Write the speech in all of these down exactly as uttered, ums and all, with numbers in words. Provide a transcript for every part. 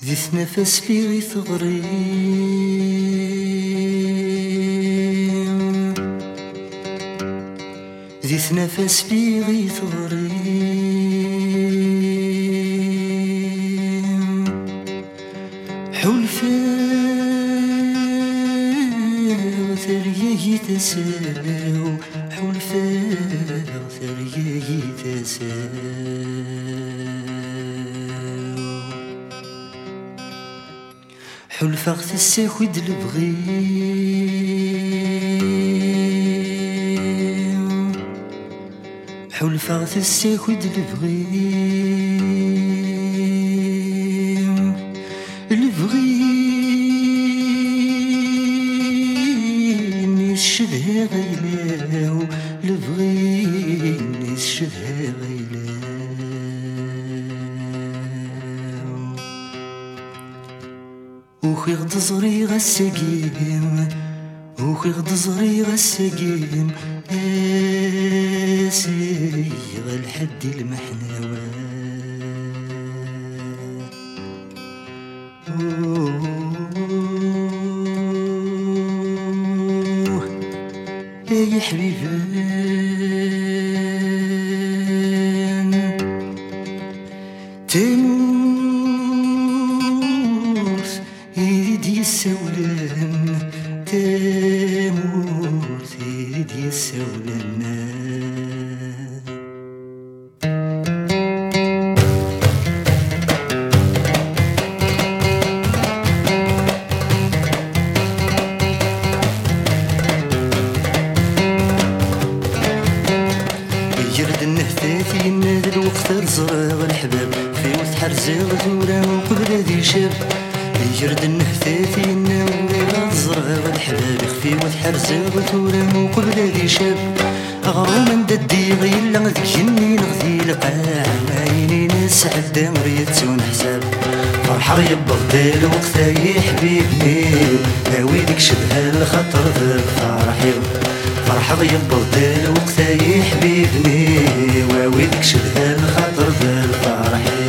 ذي نفس في غي ثغري ذي نفس في غي ثغري حلفا ثريا تساو حلفا ثريا تساو حلفا غتساكد البغي حلفا غتساكد البغي البغي نشدها غيلاو البغي نشدها غيلاو وخي غد زري غساقيم وخي غد زري غساقيم اسي غالحد المحناوة يا حبيبان تموت يدي السولان تموت يدي السولان يرد النهتاتي نادي الوقت الزراغ الحباب في وسط حرزاغ ثورة وقبل ذي شاب يرد النهتاتي نادي الزراغ الحباب في وسط حرزاغ ثورة وقبل ذي شاب أغرو من ددي غيلا ذيك جني نغذي لقاع عيني ناس عدا مريتون حساب فرحة يبغض الوقت يا حبيبني هاويدك شبه الخطر ذا فرحي فرحة يبغض الوقت يا حبيبني واويدك شبه الخطر ذا الفرحي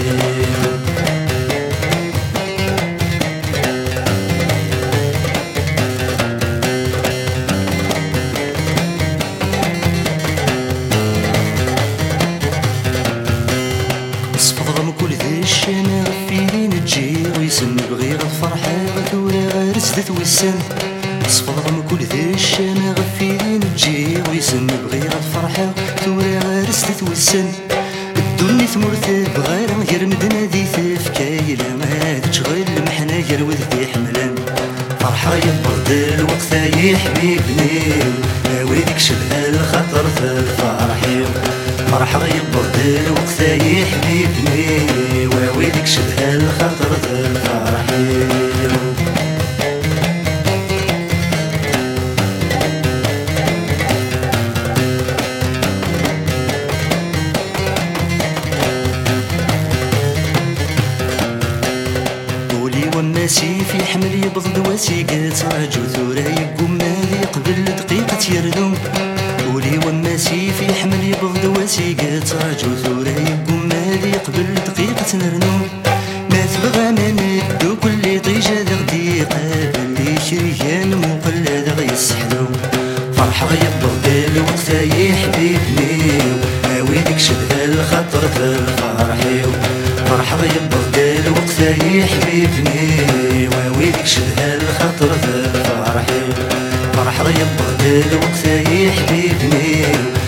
صفضغم كل ذي الشنا غفيني نجي ويسن بغير الفرحة غثورة غارسدت ويسن صفضغم كل ذي الشنا غفيني نجي ويسن بغير الفرحة ثورة غارسدت ويسن الدنيا ثمرت بغير غير مدنا ذي تفكاي لما تشغل محنا غير وذي حملان فرحة يبغض الوقت يا حبيبني هاويدك شبه الخطر في الفرحي فرحة يبغض الوقت يا حبيبني واويدك شبه الخطر في الفرحي والناسي في حمل يبض وسيقات راجو ثورة يقوم مالي قبل دقيقة يردو ولي والناسي في حمل يبض وسيقات راجو ثورة يقوم مالي قبل دقيقة نرنو ما تبغى ما ندو كل طيجة غدي قابل لي شريان مقلد غيسحلو فرحة يبض الوقت يا حبيبني هاويدك شبه الخطر في الفرحي فرحة يبغض الوقت يا حبيبني واويدك شبه الخطر في الفرحي فرحة يبغض الوقت يا حبيبني